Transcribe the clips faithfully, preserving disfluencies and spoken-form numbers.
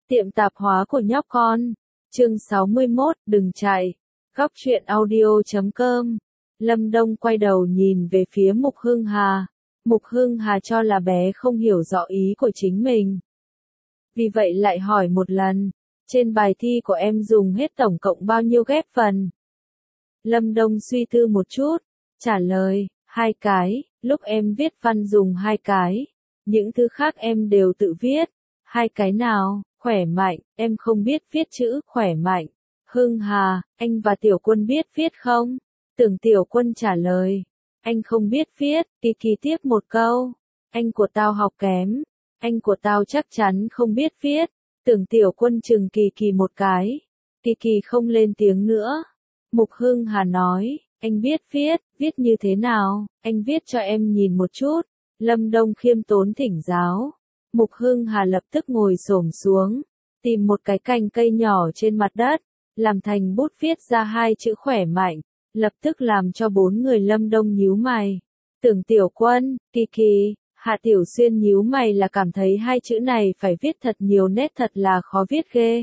Tiệm tạp hóa của nhóc con. Chương sáu mươi mốt, đừng chạy. Góc truyện audio chấm com. Lâm Đông quay đầu nhìn về phía Mục Hưng Hà. Mục Hưng Hà cho là bé không hiểu rõ ý của chính mình. Vì vậy lại hỏi một lần, trên bài thi của em dùng hết tổng cộng bao nhiêu ghép phần? Lâm Đông suy tư một chút, trả lời, hai cái, lúc em viết văn dùng hai cái, những thứ khác em đều tự viết. Hai cái nào? Khỏe Mạnh, em không biết viết chữ khỏe mạnh. Hưng Hà, anh và Tiểu Quân biết viết không? Tưởng Tiểu Quân trả lời, anh không biết viết. Kỳ Kỳ tiếp một câu, anh của tao học kém, anh của tao chắc chắn không biết viết. Tưởng Tiểu Quân chừng Kỳ Kỳ một cái, Kỳ Kỳ không lên tiếng nữa. Mục Hưng Hà nói, anh biết viết, viết như thế nào, anh viết cho em nhìn một chút. Lâm Đông khiêm tốn thỉnh giáo. Mục Hưng Hà lập tức ngồi xổm xuống, tìm một cái cành cây nhỏ trên mặt đất, làm thành bút viết ra hai chữ khỏe mạnh, lập tức làm cho bốn người Lâm Đông nhíu mày. Tưởng Tiểu Quân, Kỳ Kỳ, Hạ Tiểu Xuyên nhíu mày là cảm thấy hai chữ này phải viết thật nhiều nét, thật là khó viết ghê.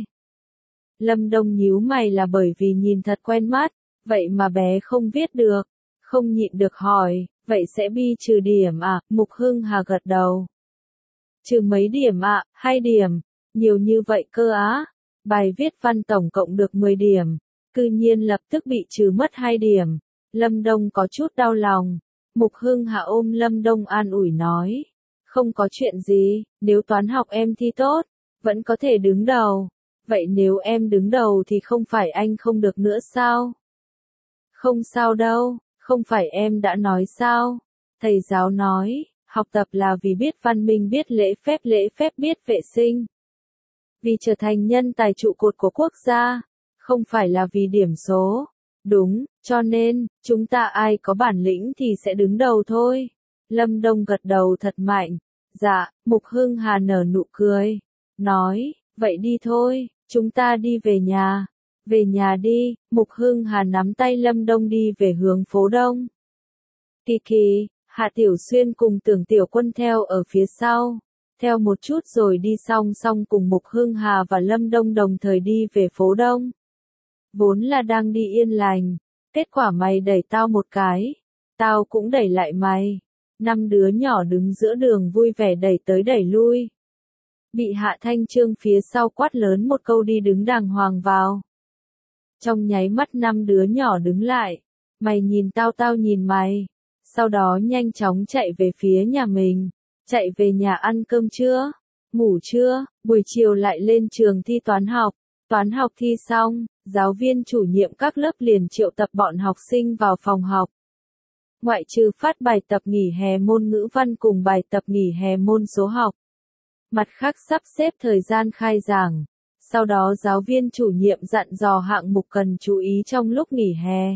Lâm Đông nhíu mày là bởi vì nhìn thật quen mắt, vậy mà bé không viết được, không nhịn được hỏi, vậy sẽ bi trừ điểm à? Mục Hưng Hà gật đầu. Trừ mấy điểm ạ? À? Hai điểm. Nhiều như vậy cơ á? Bài viết văn tổng cộng được mười điểm. Cư nhiên lập tức bị trừ mất hai điểm. Lâm Đông có chút đau lòng. Mục Hưng Hà ôm Lâm Đông an ủi nói. Không có chuyện gì, nếu toán học em thi tốt, vẫn có thể đứng đầu. Vậy nếu em đứng đầu thì không phải anh không được nữa sao? Không sao đâu, không phải em đã nói sao? Thầy giáo nói. Học tập là vì biết văn minh, biết lễ phép, lễ phép biết vệ sinh. Vì trở thành nhân tài trụ cột của quốc gia, không phải là vì điểm số. Đúng, cho nên, chúng ta ai có bản lĩnh thì sẽ đứng đầu thôi. Lâm Đông gật đầu thật mạnh. Dạ, Mục Hưng Hà nở nụ cười. Nói, vậy đi thôi, chúng ta đi về nhà. Về nhà đi, Mục Hưng Hà nắm tay Lâm Đông đi về hướng phố Đông. Kỳ Kỳ, Hạ Tiểu Xuyên cùng Tưởng Tiểu Quân theo ở phía sau, theo một chút rồi đi song song cùng Mục Hưng Hà và Lâm Đông đồng thời đi về phố Đông. Vốn là đang đi yên lành, kết quả mày đẩy tao một cái, tao cũng đẩy lại mày. Năm đứa nhỏ đứng giữa đường vui vẻ đẩy tới đẩy lui. Bị Hạ Thanh Trương phía sau quát lớn một câu đi đứng đàng hoàng vào. Trong nháy mắt năm đứa nhỏ đứng lại, mày nhìn tao tao nhìn mày. Sau đó nhanh chóng chạy về phía nhà mình, chạy về nhà ăn cơm trưa, ngủ trưa, buổi chiều lại lên trường thi toán học. Toán học thi xong, giáo viên chủ nhiệm các lớp liền triệu tập bọn học sinh vào phòng học. Ngoại trừ phát bài tập nghỉ hè môn ngữ văn cùng bài tập nghỉ hè môn số học. Mặt khác sắp xếp thời gian khai giảng. Sau đó giáo viên chủ nhiệm dặn dò hạng mục cần chú ý trong lúc nghỉ hè.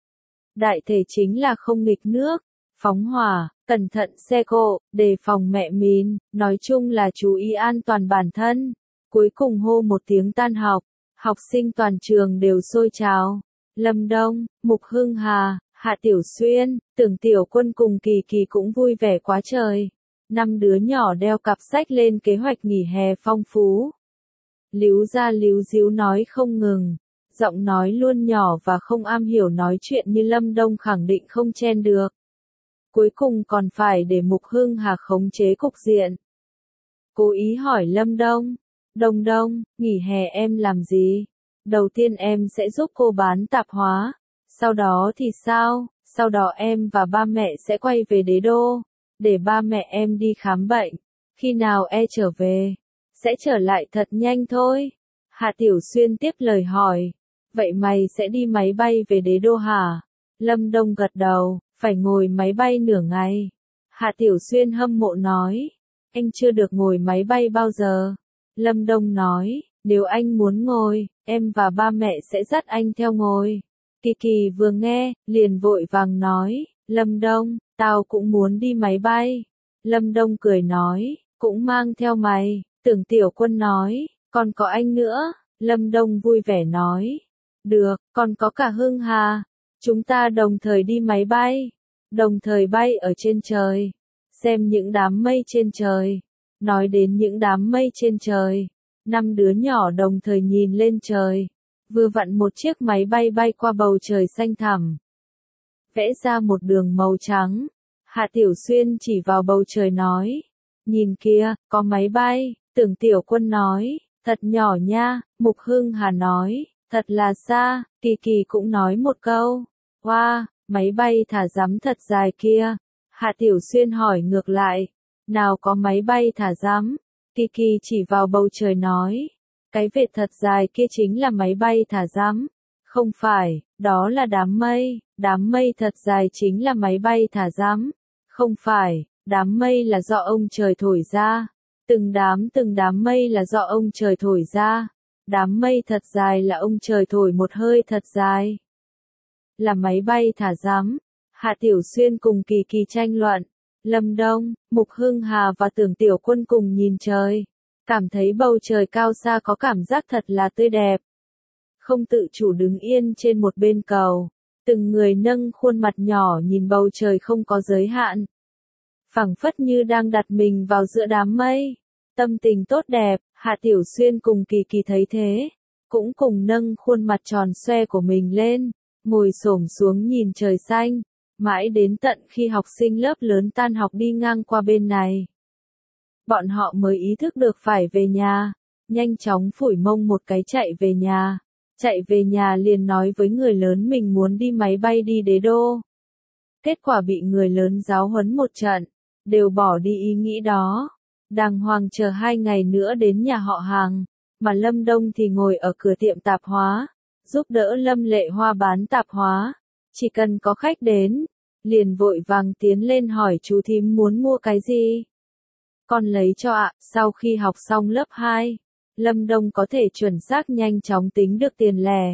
Đại thể chính là không nghịch nước, phóng hỏa, cẩn thận xe cộ, đề phòng mẹ mìn, nói chung là chú ý an toàn bản thân. Cuối cùng hô một tiếng tan học, học sinh toàn trường đều sôi trào. Lâm Đông, Mục Hưng Hà, Hạ Tiểu Xuyên, Tưởng Tiểu Quân cùng Kỳ Kỳ cũng vui vẻ quá trời. Năm đứa nhỏ đeo cặp sách lên kế hoạch nghỉ hè phong phú. Líu ra líu díu nói không ngừng. Giọng nói luôn nhỏ và không am hiểu nói chuyện như Lâm Đông khẳng định không chen được. Cuối cùng còn phải để Mục Hưng Hà khống chế cục diện. Cố ý hỏi Lâm Đông, Đông Đông, nghỉ hè em làm gì? Đầu tiên em sẽ giúp cô bán tạp hóa. Sau đó thì sao? Sau đó em và ba mẹ sẽ quay về đế đô, để ba mẹ em đi khám bệnh. Khi nào e trở về? Sẽ trở lại thật nhanh thôi. Hạ Tiểu Xuyên tiếp lời hỏi. Vậy mày sẽ đi máy bay về đế đô hả? Lâm Đông gật đầu, phải ngồi máy bay nửa ngày. Hạ Tiểu Xuyên hâm mộ nói. Anh chưa được ngồi máy bay bao giờ. Lâm Đông nói, nếu anh muốn ngồi, em và ba mẹ sẽ dắt anh theo ngồi. Kỳ Kỳ vừa nghe, liền vội vàng nói, Lâm Đông, tao cũng muốn đi máy bay. Lâm Đông cười nói, cũng mang theo mày. Tưởng Tiểu Quân nói, còn có anh nữa. Lâm Đông vui vẻ nói, được, còn có cả Hưng Hà. Chúng ta đồng thời đi máy bay, đồng thời bay ở trên trời, xem những đám mây trên trời. Nói đến những đám mây trên trời, Năm đứa nhỏ đồng thời nhìn lên trời. Vừa vặn một chiếc máy bay bay qua bầu trời xanh thẳm. Vẽ ra một đường màu trắng. Hạ Tiểu Xuyên chỉ vào bầu trời nói. Nhìn kia, có máy bay. Tưởng Tiểu Quân nói. Thật nhỏ nha. Mục Hưng Hà nói. Thật là xa. Kỳ Kỳ cũng nói một câu. Wow, máy bay thả rắm thật dài kia. Hạ Tiểu Xuyên hỏi ngược lại. Nào có máy bay thả rắm? Kỳ Kỳ chỉ vào bầu trời nói. Cái vệt thật dài kia chính là máy bay thả rắm. Không phải, đó là đám mây. Đám mây thật dài chính là máy bay thả rắm. Không phải, đám mây là do ông trời thổi ra. Từng đám từng đám mây là do ông trời thổi ra. Đám mây thật dài là ông trời thổi một hơi thật dài. Là máy bay thả rắm. Hạ Tiểu Xuyên cùng Kỳ Kỳ tranh luận. Lâm Đông, Mục Hưng Hà và Tưởng Tiểu Quân cùng nhìn trời. Cảm thấy bầu trời cao xa có cảm giác thật là tươi đẹp. Không tự chủ đứng yên trên một bên cầu. Từng người nâng khuôn mặt nhỏ nhìn bầu trời không có giới hạn. Phảng phất như đang đặt mình vào giữa đám mây. Tâm tình tốt đẹp, Hạ Tiểu Xuyên cùng Kỳ Kỳ thấy thế. Cũng cùng nâng khuôn mặt tròn xoe của mình lên. Ngồi xổm xuống nhìn trời xanh. Mãi đến tận khi học sinh lớp lớn tan học đi ngang qua bên này. Bọn họ mới ý thức được phải về nhà. Nhanh chóng phủi mông một cái chạy về nhà. Chạy về nhà liền nói với người lớn mình muốn đi máy bay đi Đế Đô. Kết quả bị người lớn giáo huấn một trận. Đều bỏ đi ý nghĩ đó. Đàng hoàng chờ hai ngày nữa đến nhà họ hàng. Mà Lâm Đông thì ngồi ở cửa tiệm tạp hóa. Giúp đỡ Lâm Lệ Hoa bán tạp hóa. Chỉ cần có khách đến. Liền vội vàng tiến lên hỏi chú thím muốn mua cái gì. Con lấy cho ạ. Sau khi học xong lớp hai. Lâm Đông có thể chuẩn xác nhanh chóng tính được tiền lẻ.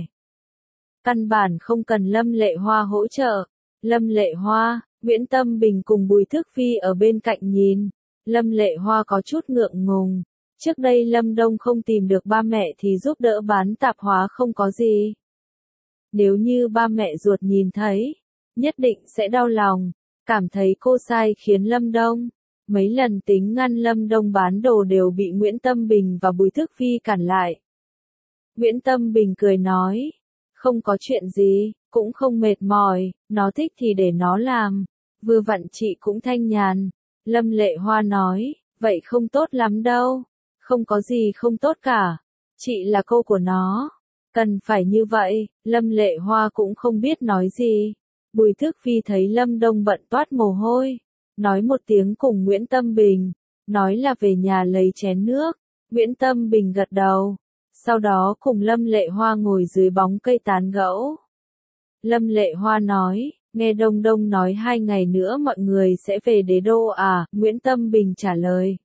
Căn bản không cần Lâm Lệ Hoa hỗ trợ. Lâm Lệ Hoa, Nguyễn Tâm Bình cùng Bùi Thức Phi ở bên cạnh nhìn. Lâm Lệ Hoa có chút ngượng ngùng. Trước đây Lâm Đông không tìm được ba mẹ thì giúp đỡ bán tạp hóa không có gì. Nếu như ba mẹ ruột nhìn thấy, nhất định sẽ đau lòng. Cảm thấy cô sai khiến Lâm Đông. Mấy lần tính ngăn Lâm Đông bán đồ đều bị Nguyễn Tâm Bình và Bùi Thức Phi cản lại. Nguyễn Tâm Bình cười nói, không có chuyện gì, cũng không mệt mỏi, nó thích thì để nó làm. Vừa vặn chị cũng thanh nhàn. Lâm Lệ Hoa nói, vậy không tốt lắm đâu. Không có gì không tốt cả. Chị là cô của nó. Cần phải như vậy. Lâm Lệ Hoa cũng không biết nói gì. Bùi Thức Phi thấy Lâm Đông bận toát mồ hôi. Nói một tiếng cùng Nguyễn Tâm Bình. Nói là về nhà lấy chén nước. Nguyễn Tâm Bình gật đầu. Sau đó cùng Lâm Lệ Hoa ngồi dưới bóng cây tán gẫu. Lâm Lệ Hoa nói, nghe Đông Đông nói hai ngày nữa mọi người sẽ về Đế Đô à, Nguyễn Tâm Bình trả lời.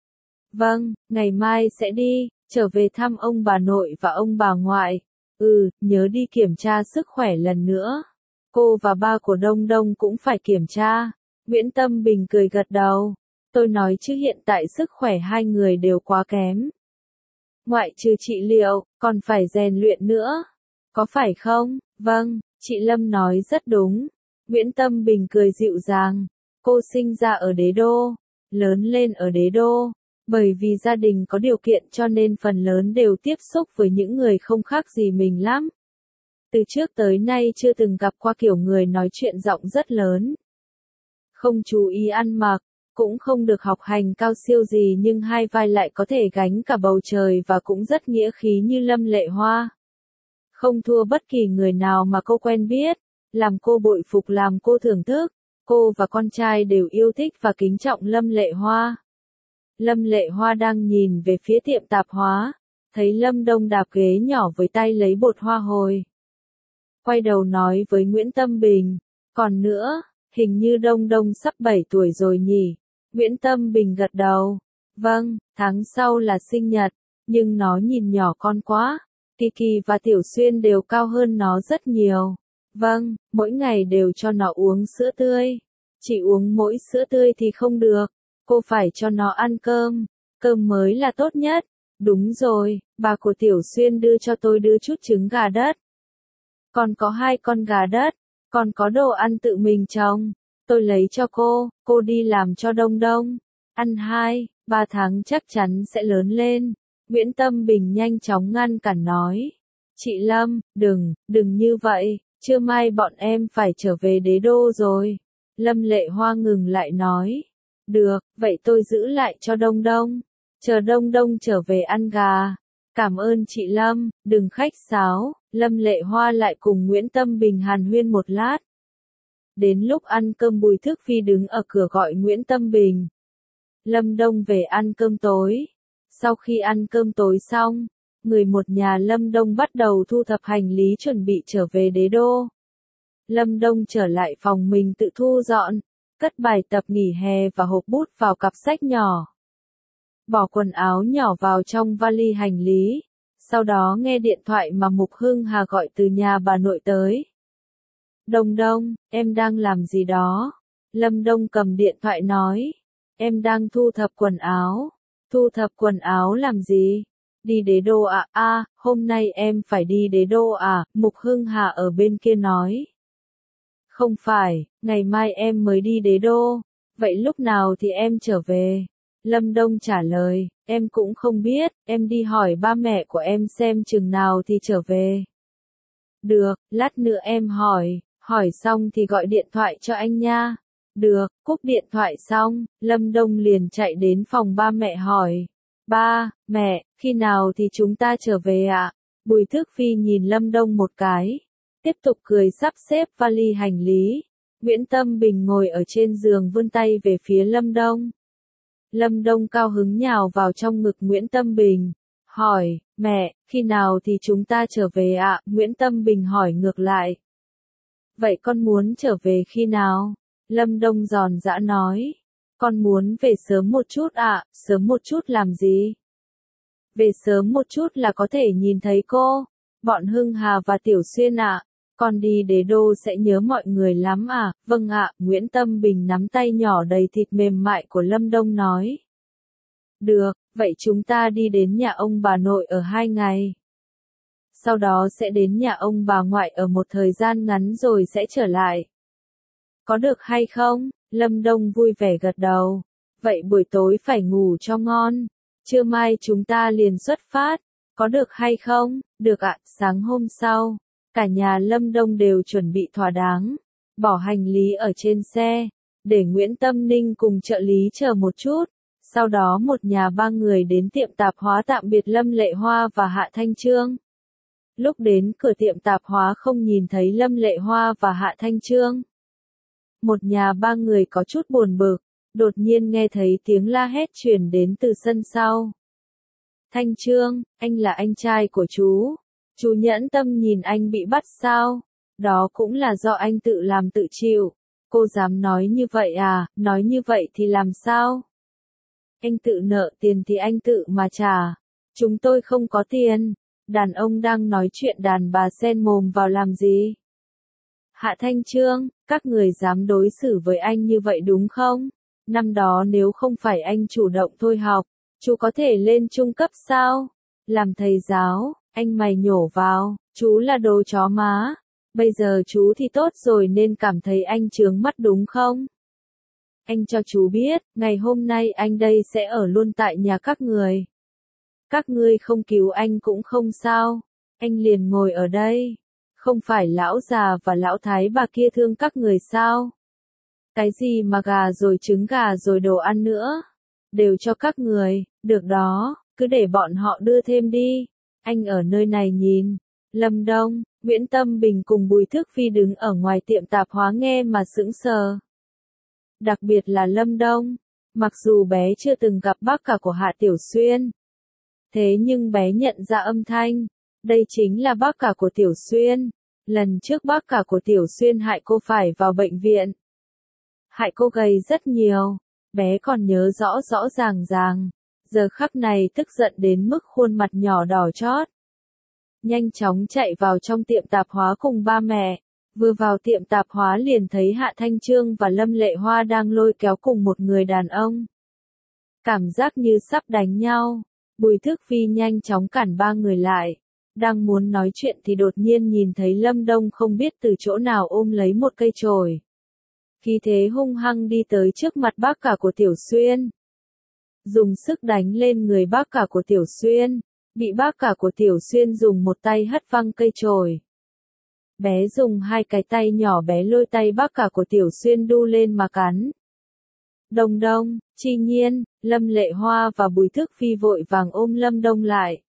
Vâng, ngày mai sẽ đi, trở về thăm ông bà nội và ông bà ngoại. Ừ, nhớ đi kiểm tra sức khỏe lần nữa. Cô và ba của Đông Đông cũng phải kiểm tra. Nguyễn Tâm Bình cười gật đầu. Tôi nói chứ hiện tại sức khỏe hai người đều quá kém. Ngoại trừ trị liệu, còn phải rèn luyện nữa. Có phải không? Vâng, chị Lâm nói rất đúng. Nguyễn Tâm Bình cười dịu dàng. Cô sinh ra ở Đế Đô, lớn lên ở Đế Đô. Bởi vì gia đình có điều kiện cho nên phần lớn đều tiếp xúc với những người không khác gì mình lắm. Từ trước tới nay chưa từng gặp qua kiểu người nói chuyện giọng rất lớn. Không chú ý ăn mặc, cũng không được học hành cao siêu gì nhưng hai vai lại có thể gánh cả bầu trời và cũng rất nghĩa khí như Lâm Lệ Hoa. Không thua bất kỳ người nào mà cô quen biết, làm cô bội phục làm cô thưởng thức, cô và con trai đều yêu thích và kính trọng Lâm Lệ Hoa. Lâm Lệ Hoa đang nhìn về phía tiệm tạp hóa, thấy Lâm Đông đạp ghế nhỏ với tay lấy bột hoa hồi. Quay đầu nói với Nguyễn Tâm Bình, còn nữa, hình như Đông Đông sắp bảy tuổi rồi nhỉ? Nguyễn Tâm Bình gật đầu, vâng, tháng sau là sinh nhật, nhưng nó nhìn nhỏ con quá. Kỳ Kỳ và Tiểu Xuyên đều cao hơn nó rất nhiều. Vâng, mỗi ngày đều cho nó uống sữa tươi. Chỉ uống mỗi sữa tươi thì không được. Cô phải cho nó ăn cơm. Cơm mới là tốt nhất. Đúng rồi, bà của Tiểu Xuyên đưa cho tôi đưa chút trứng gà đất. Còn có hai con gà đất. Còn có đồ ăn tự mình trồng. Tôi lấy cho cô, cô đi làm cho Đông Đông. Ăn hai, ba tháng chắc chắn sẽ lớn lên. Nguyễn Tâm Bình nhanh chóng ngăn cản nói. Chị Lâm, đừng, đừng như vậy, trưa mai bọn em phải trở về đế đô rồi. Lâm Lệ Hoa ngừng lại nói. Được, vậy tôi giữ lại cho Đông Đông. Chờ Đông Đông trở về ăn gà. Cảm ơn chị Lâm, đừng khách sáo. Lâm Lệ Hoa lại cùng Nguyễn Tâm Bình hàn huyên một lát. Đến lúc ăn cơm Bùi Thức Phi đứng ở cửa gọi Nguyễn Tâm Bình. Lâm Đông về ăn cơm tối. Sau khi ăn cơm tối xong, người một nhà Lâm Đông bắt đầu thu thập hành lý chuẩn bị trở về đế đô. Lâm Đông trở lại phòng mình tự thu dọn, cất bài tập nghỉ hè và hộp bút vào cặp sách nhỏ. Bỏ quần áo nhỏ vào trong vali hành lý, sau đó nghe điện thoại mà Mục Hưng Hà gọi từ nhà bà nội tới. Đông Đông, em đang làm gì đó? Lâm Đông cầm điện thoại nói. Em đang thu thập quần áo. Thu thập quần áo làm gì? Đi đế đô à? À, hôm nay em phải đi đế đô à? Mục Hưng Hà ở bên kia nói. Không phải, ngày mai em mới đi đế đô. Vậy lúc nào thì em trở về? Lâm Đông trả lời, em cũng không biết, em đi hỏi ba mẹ của em xem chừng nào thì trở về. Được, lát nữa em hỏi, hỏi xong thì gọi điện thoại cho anh nha. Được, cúp điện thoại xong, Lâm Đông liền chạy đến phòng ba mẹ hỏi. Ba, mẹ, khi nào thì chúng ta trở về ạ? Bùi Thức Phi nhìn Lâm Đông một cái. Tiếp tục cười sắp xếp vali hành lý. Nguyễn Tâm Bình ngồi ở trên giường vươn tay về phía Lâm Đông. Lâm Đông cao hứng nhào vào trong ngực Nguyễn Tâm Bình. Hỏi, mẹ, khi nào thì chúng ta trở về ạ? Nguyễn Tâm Bình hỏi ngược lại. Vậy con muốn trở về khi nào? Lâm Đông giòn giã nói. Con muốn về sớm một chút ạ, sớm một chút làm gì? Về sớm một chút là có thể nhìn thấy cô, bọn Hưng Hà và Tiểu Xuyên ạ. Con đi đế đô sẽ nhớ mọi người lắm à? Vâng ạ, Nguyễn Tâm Bình nắm tay nhỏ đầy thịt mềm mại của Lâm Đông nói. Được, vậy chúng ta đi đến nhà ông bà nội ở hai ngày. Sau đó sẽ đến nhà ông bà ngoại ở một thời gian ngắn rồi sẽ trở lại. Có được hay không? Lâm Đông vui vẻ gật đầu. Vậy buổi tối phải ngủ cho ngon. Trưa mai chúng ta liền xuất phát. Có được hay không? Được ạ, sáng hôm sau. Cả nhà Lâm Đông đều chuẩn bị thỏa đáng. Bỏ hành lý ở trên xe. Để Nguyễn Tâm Ninh cùng trợ lý chờ một chút. Sau đó một nhà ba người đến tiệm tạp hóa tạm biệt Lâm Lệ Hoa và Hạ Thanh Trương. Lúc đến cửa tiệm tạp hóa không nhìn thấy Lâm Lệ Hoa và Hạ Thanh Trương. Một nhà ba người có chút buồn bực, đột nhiên nghe thấy tiếng la hét truyền đến từ sân sau. Thanh Trương, anh là anh trai của chú. Chú nhẫn tâm nhìn anh bị bắt sao? Đó cũng là do anh tự làm tự chịu. Cô dám nói như vậy à? Nói như vậy thì làm sao? Anh tự nợ tiền thì anh tự mà trả. Chúng tôi không có tiền. Đàn ông đang nói chuyện đàn bà xen mồm vào làm gì? Hạ Thanh Trương, các người dám đối xử với anh như vậy đúng không? Năm đó nếu không phải anh chủ động thôi học, chú có thể lên trung cấp sao? Làm thầy giáo, anh mày nhổ vào, chú là đồ chó má. Bây giờ chú thì tốt rồi nên cảm thấy anh chướng mắt đúng không? Anh cho chú biết, ngày hôm nay anh đây sẽ ở luôn tại nhà các người. Các ngươi không cứu anh cũng không sao, anh liền ngồi ở đây. Không phải lão già và lão thái bà kia thương các người sao? Cái gì mà gà rồi trứng gà rồi đồ ăn nữa? Đều cho các người, được đó, cứ để bọn họ đưa thêm đi. Anh ở nơi này nhìn. Lâm Đông, Nguyễn Tâm Bình cùng Bùi Thức Phi đứng ở ngoài tiệm tạp hóa nghe mà sững sờ. Đặc biệt là Lâm Đông, mặc dù bé chưa từng gặp bác cả của Hạ Tiểu Xuyên. Thế nhưng bé nhận ra âm thanh. Đây chính là bác cả của Tiểu Xuyên. Lần trước bác cả của Tiểu Xuyên hại cô phải vào bệnh viện. Hại cô gầy rất nhiều. Bé còn nhớ rõ rõ ràng ràng. Giờ khắc này tức giận đến mức khuôn mặt nhỏ đỏ chót. Nhanh chóng chạy vào trong tiệm tạp hóa cùng ba mẹ. Vừa vào tiệm tạp hóa liền thấy Hạ Thanh Trương và Lâm Lệ Hoa đang lôi kéo cùng một người đàn ông. Cảm giác như sắp đánh nhau. Bùi Thức Phi nhanh chóng cản ba người lại. Đang muốn nói chuyện thì đột nhiên nhìn thấy Lâm Đông không biết từ chỗ nào ôm lấy một cây chổi. Khí thế hung hăng đi tới trước mặt bác cả của Tiểu Xuyên. dùng sức đánh lên người bác cả của Tiểu Xuyên, bị bác cả của Tiểu Xuyên dùng một tay hất văng cây chổi. Bé dùng hai cái tay nhỏ bé lôi tay bác cả của Tiểu Xuyên đu lên mà cắn. Đông Đông, Chi Nhiên, Lâm Lệ Hoa và Bùi Thức Phi vội vàng ôm Lâm Đông lại.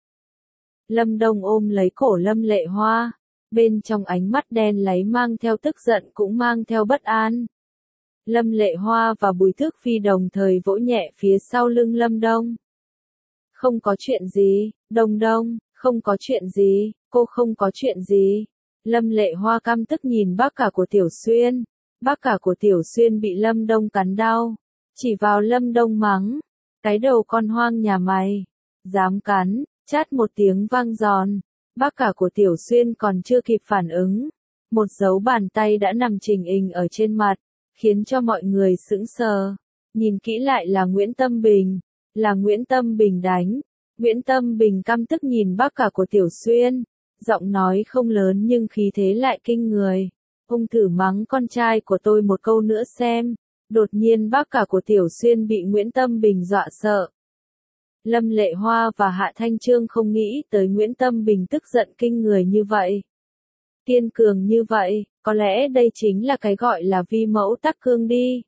Lâm Đông ôm lấy cổ Lâm Lệ Hoa, bên trong ánh mắt đen láy mang theo tức giận cũng mang theo bất an. Lâm Lệ Hoa và Bùi Thức Phi đồng thời vỗ nhẹ phía sau lưng Lâm Đông. Không có chuyện gì, Đông Đông, không có chuyện gì, cô không có chuyện gì. Lâm Lệ Hoa căm tức nhìn bác cả của Tiểu Xuyên. Bác cả của Tiểu Xuyên bị Lâm Đông cắn đau, chỉ vào Lâm Đông mắng. Cái đầu con hoang nhà mày, dám cắn, chát một tiếng vang giòn. Bác cả của Tiểu Xuyên còn chưa kịp phản ứng. Một dấu bàn tay đã nằm trình hình ở trên mặt, khiến cho mọi người sững sờ. Nhìn kỹ lại là Nguyễn Tâm Bình, là Nguyễn Tâm Bình đánh. Nguyễn Tâm Bình căm tức nhìn bác cả của Tiểu Xuyên, giọng nói không lớn nhưng khí thế lại kinh người. Ông thử mắng con trai của tôi một câu nữa xem. Đột nhiên bác cả của Tiểu Xuyên bị Nguyễn Tâm Bình dọa sợ. Lâm Lệ Hoa và Hạ Thanh Trương không nghĩ tới Nguyễn Tâm Bình tức giận kinh người như vậy. Kiên cường như vậy, có lẽ đây chính là cái gọi là vi mẫu tắc cương đi.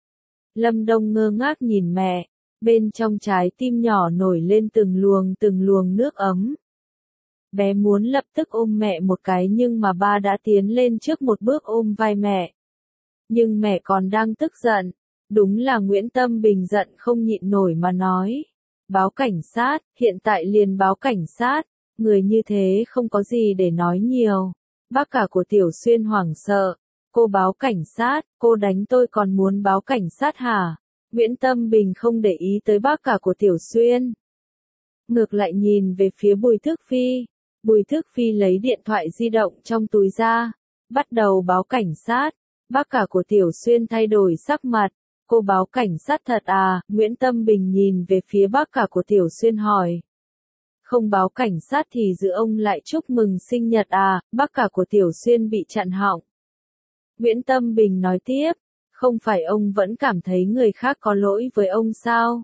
Lâm Đông ngơ ngác nhìn mẹ, bên trong trái tim nhỏ nổi lên từng luồng từng luồng nước ấm. Bé muốn lập tức ôm mẹ một cái nhưng mà ba đã tiến lên trước một bước ôm vai mẹ. Nhưng mẹ còn đang tức giận. Đúng là Nguyễn Tâm Bình giận không nhịn nổi mà nói. Báo cảnh sát, hiện tại liền báo cảnh sát. Người như thế không có gì để nói nhiều. Bác cả của Tiểu Xuyên hoảng sợ. Cô báo cảnh sát, cô đánh tôi còn muốn báo cảnh sát hả? Nguyễn Tâm Bình không để ý tới bác cả của Tiểu Xuyên. Ngược lại nhìn về phía Bùi Thức Phi. Bùi Thức Phi lấy điện thoại di động trong túi ra. Bắt đầu báo cảnh sát. Bác cả của Tiểu Xuyên thay đổi sắc mặt. Cô báo cảnh sát thật à? Nguyễn Tâm Bình nhìn về phía bác cả của Tiểu Xuyên hỏi. Không báo cảnh sát thì giữa ông lại chúc mừng sinh nhật à? Bác cả của Tiểu Xuyên bị chặn họng. Nguyễn Tâm Bình nói tiếp. Không phải ông vẫn cảm thấy người khác có lỗi với ông sao?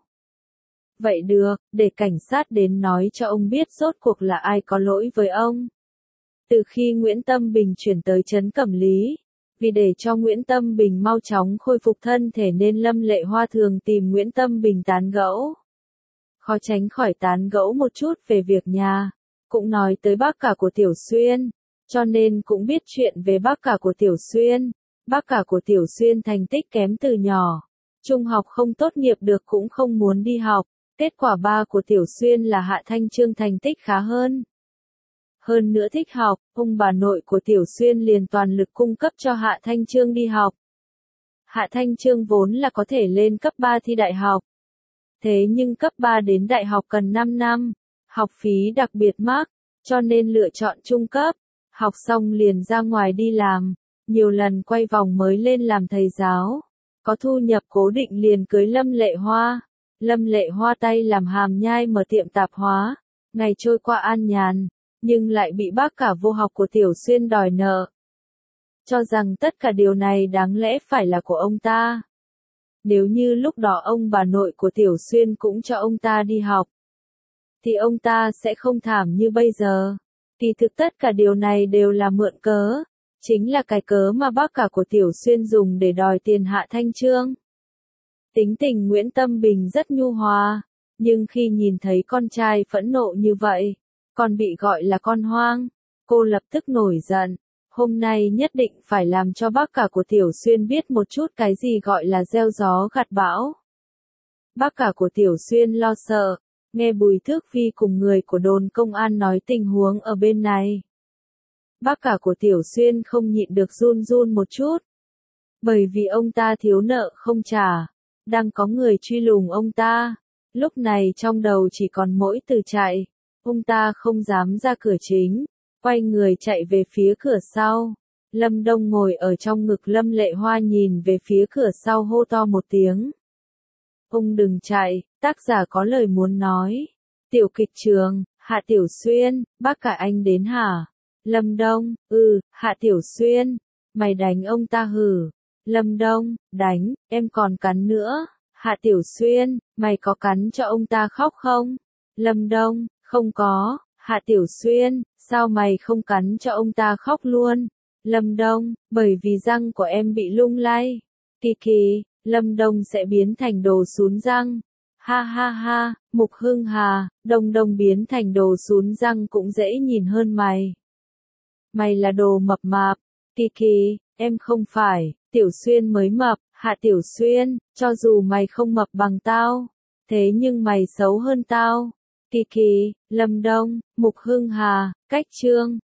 Vậy được, để cảnh sát đến nói cho ông biết rốt cuộc là ai có lỗi với ông. Từ khi Nguyễn Tâm Bình chuyển tới trấn Cẩm Lý, vì để cho Nguyễn Tâm Bình mau chóng khôi phục thân thể nên Lâm Lệ Hoa thường tìm Nguyễn Tâm Bình tán gẫu. Khó tránh khỏi tán gẫu một chút về việc nhà, cũng nói tới bác cả của Tiểu Xuyên, cho nên cũng biết chuyện về bác cả của Tiểu Xuyên. Bác cả của Tiểu Xuyên thành tích kém từ nhỏ, trung học không tốt nghiệp được cũng không muốn đi học, kết quả ba của Tiểu Xuyên là Hạ Thanh Trương thành tích khá hơn. Hơn nữa thích học, ông bà nội của Tiểu Xuyên liền toàn lực cung cấp cho Hạ Thanh Trương đi học. Hạ Thanh Trương vốn là có thể lên cấp ba thi đại học. Thế nhưng cấp ba đến đại học cần năm năm, học phí đặc biệt mắc, cho nên lựa chọn trung cấp, học xong liền ra ngoài đi làm, nhiều lần quay vòng mới lên làm thầy giáo. Có thu nhập cố định liền cưới Lâm Lệ Hoa. Lâm Lệ Hoa tay làm hàm nhai mở tiệm tạp hóa, ngày trôi qua an nhàn, nhưng lại bị bác cả vô học của Tiểu Xuyên đòi nợ. Cho rằng tất cả điều này đáng lẽ phải là của ông ta. Nếu như lúc đó ông bà nội của Tiểu Xuyên cũng cho ông ta đi học, thì ông ta sẽ không thảm như bây giờ. Kỳ thực tất cả điều này đều là mượn cớ, chính là cái cớ mà bác cả của Tiểu Xuyên dùng để đòi tiền Hạ Thanh Trương. Tính tình Nguyễn Tâm Bình rất nhu hòa, nhưng khi nhìn thấy con trai phẫn nộ như vậy, còn bị gọi là con hoang, cô lập tức nổi giận. Hôm nay nhất định phải làm cho bác cả của Tiểu Xuyên biết một chút cái gì gọi là gieo gió gặt bão. Bác cả của Tiểu Xuyên lo sợ, nghe Bùi Thước Phi cùng người của đồn công an nói tình huống ở bên này. Bác cả của Tiểu Xuyên không nhịn được run run một chút. Bởi vì ông ta thiếu nợ không trả, đang có người truy lùng ông ta. Lúc này trong đầu chỉ còn mỗi từ chạy. Ông ta không dám ra cửa chính, quay người chạy về phía cửa sau. Lâm Đông ngồi ở trong ngực Lâm Lệ Hoa nhìn về phía cửa sau hô to một tiếng. Ông đừng chạy, tác giả có lời muốn nói. Tiểu kịch trường, Hạ Tiểu Xuyên, bác cả anh đến hả? Lâm Đông, ừ, Hạ Tiểu Xuyên, mày đánh ông ta hử? Lâm Đông, đánh, em còn cắn nữa. Hạ Tiểu Xuyên, mày có cắn cho ông ta khóc không? Lâm Đông, không có. Hạ Tiểu Xuyên, sao mày không cắn cho ông ta khóc luôn? Lâm Đông, bởi vì răng của em bị lung lay. Kỳ kỳ, Lâm Đông sẽ biến thành đồ sún răng. Ha ha ha, Mục Hưng Hà, Đông Đông biến thành đồ sún răng cũng dễ nhìn hơn mày. Mày là đồ mập mạp. Kỳ kỳ, em không phải, Tiểu Xuyên mới mập. Hạ Tiểu Xuyên, cho dù mày không mập bằng tao, thế nhưng mày xấu hơn tao. Kỳ kỳ, Lâm Đông, Mục Hưng Hà, cách chương.